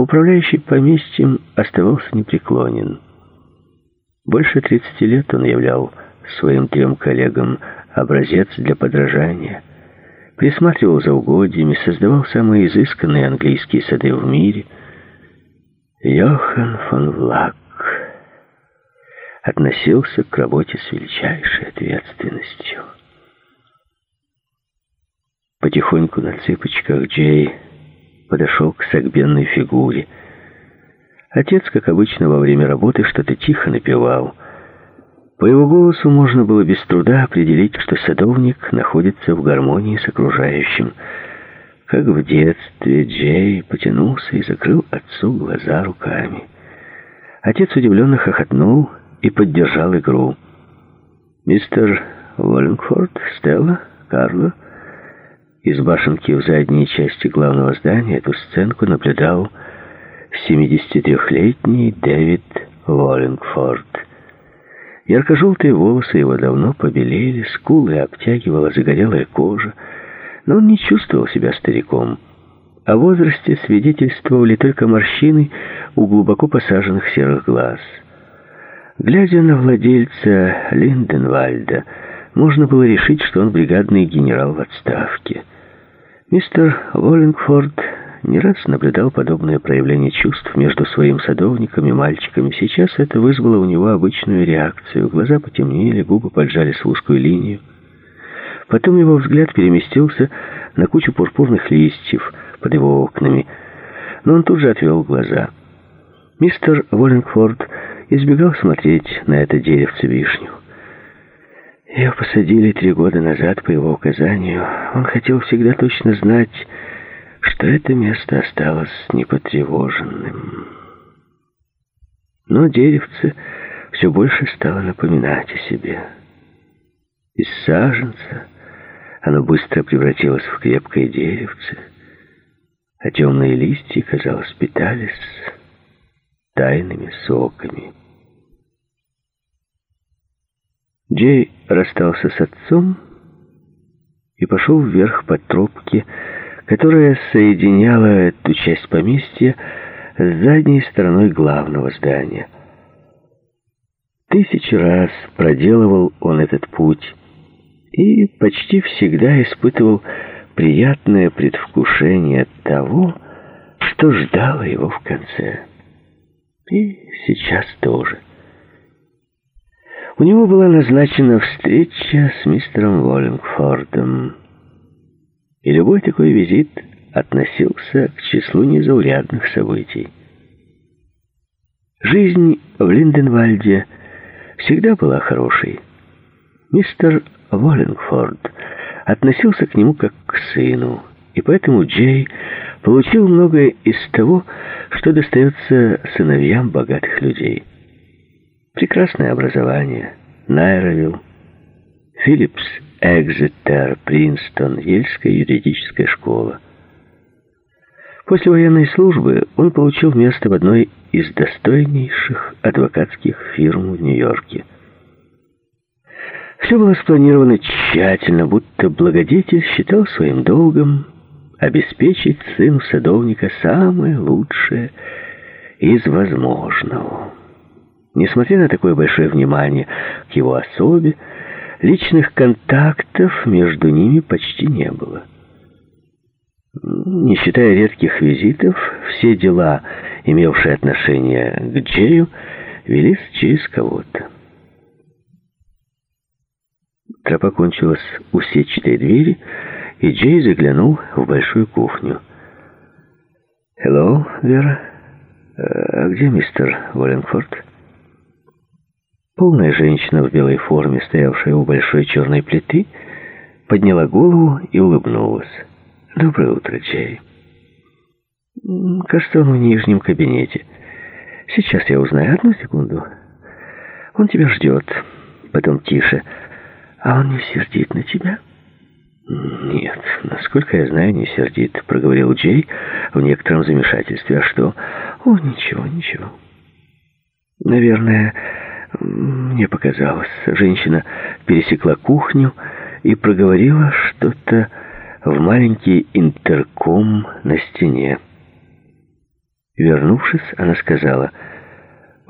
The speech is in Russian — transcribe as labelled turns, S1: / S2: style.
S1: Управляющий поместьем оставался непреклонен. Больше 30 лет он являл своим 3 коллегам образец для подражания, присматривал за угодьями, создавал самые изысканные английские сады в мире. Йохан фон Влак относился к работе с величайшей ответственностью. Потихоньку на цыпочках Джей подошел к согбенной фигуре. Отец, как обычно, во время работы что-то тихо напевал. По его голосу можно было без труда определить, что садовник находится в гармонии с окружающим. Как в детстве, Джей потянулся и закрыл отцу глаза руками. Отец удивленно хохотнул и поддержал игру. «Мистер Уоллингфорд, Стелла, Карло». Из башенки в задней части главного здания эту сценку наблюдал 73-летний Дэвид Уоллингфорд. Ярко-желтые волосы его давно побелели, скулы обтягивала загорелая кожа, но он не чувствовал себя стариком. О возрасте свидетельствовали только морщины у глубоко посаженных серых глаз. Глядя на владельца Линденвальда, можно было решить, что он бригадный генерал в отставке. Мистер Уоллингфорд не раз наблюдал подобное проявление чувств между своим садовником и мальчиками. Сейчас это вызвало у него обычную реакцию. Глаза потемнели, губы поджались в узкую линию. Потом его взгляд переместился на кучу пурпурных листьев под его окнами, но он тут же отвел глаза. Мистер Уоллингфорд избегал смотреть на это деревце вишню. Ее посадили 3 года назад по его указанию. Он хотел всегда точно знать, что это место осталось непотревоженным. Но деревце все больше стало напоминать о себе. Из саженца оно быстро превратилось в крепкое деревце, а темные листья, казалось, питались тайными соками. Джей расстался с отцом и пошел вверх по тропке, которая соединяла эту часть поместья с задней стороной главного здания. 1000 раз проделывал он этот путь и почти всегда испытывал приятное предвкушение того, что ждало его в конце. И сейчас тоже. У него была назначена встреча с мистером Уоллингфордом, и любой такой визит относился к числу незаурядных событий. Жизнь в Линденвальде всегда была хорошей. Мистер Уоллингфорд относился к нему как к сыну, и поэтому Джей получил многое из того, что достается сыновьям богатых людей. Прекрасное образование, Найровилл, Филлипс, Экзетер, Принстон, Ельская юридическая школа. После военной службы он получил место в одной из достойнейших адвокатских фирм в Нью-Йорке. Все было спланировано тщательно, будто благодетель считал своим долгом обеспечить сыну садовника самое лучшее из возможного. Несмотря на такое большое внимание к его особе, личных контактов между ними почти не было. Не считая редких визитов, все дела, имевшие отношение к Джею, велись через кого-то. Тропа кончилась у сетчатой двери, и Джей заглянул в большую кухню. «Hello, Вера. А где мистер Уоллингфорд?» Полная женщина в белой форме, стоявшая у большой черной плиты, подняла голову и улыбнулась. «Доброе утро, Джей. Кажется, он в нижнем кабинете. Сейчас я узнаю. Одну секунду. Он тебя ждет». Потом тише. «А он не сердит на тебя?» «Нет, насколько я знаю, не сердит», — проговорил Джей в некотором замешательстве. «А что?» «О, ничего, ничего. Наверное, мне показалось». Женщина пересекла кухню и проговорила что-то в маленький интерком на стене. Вернувшись, она сказала: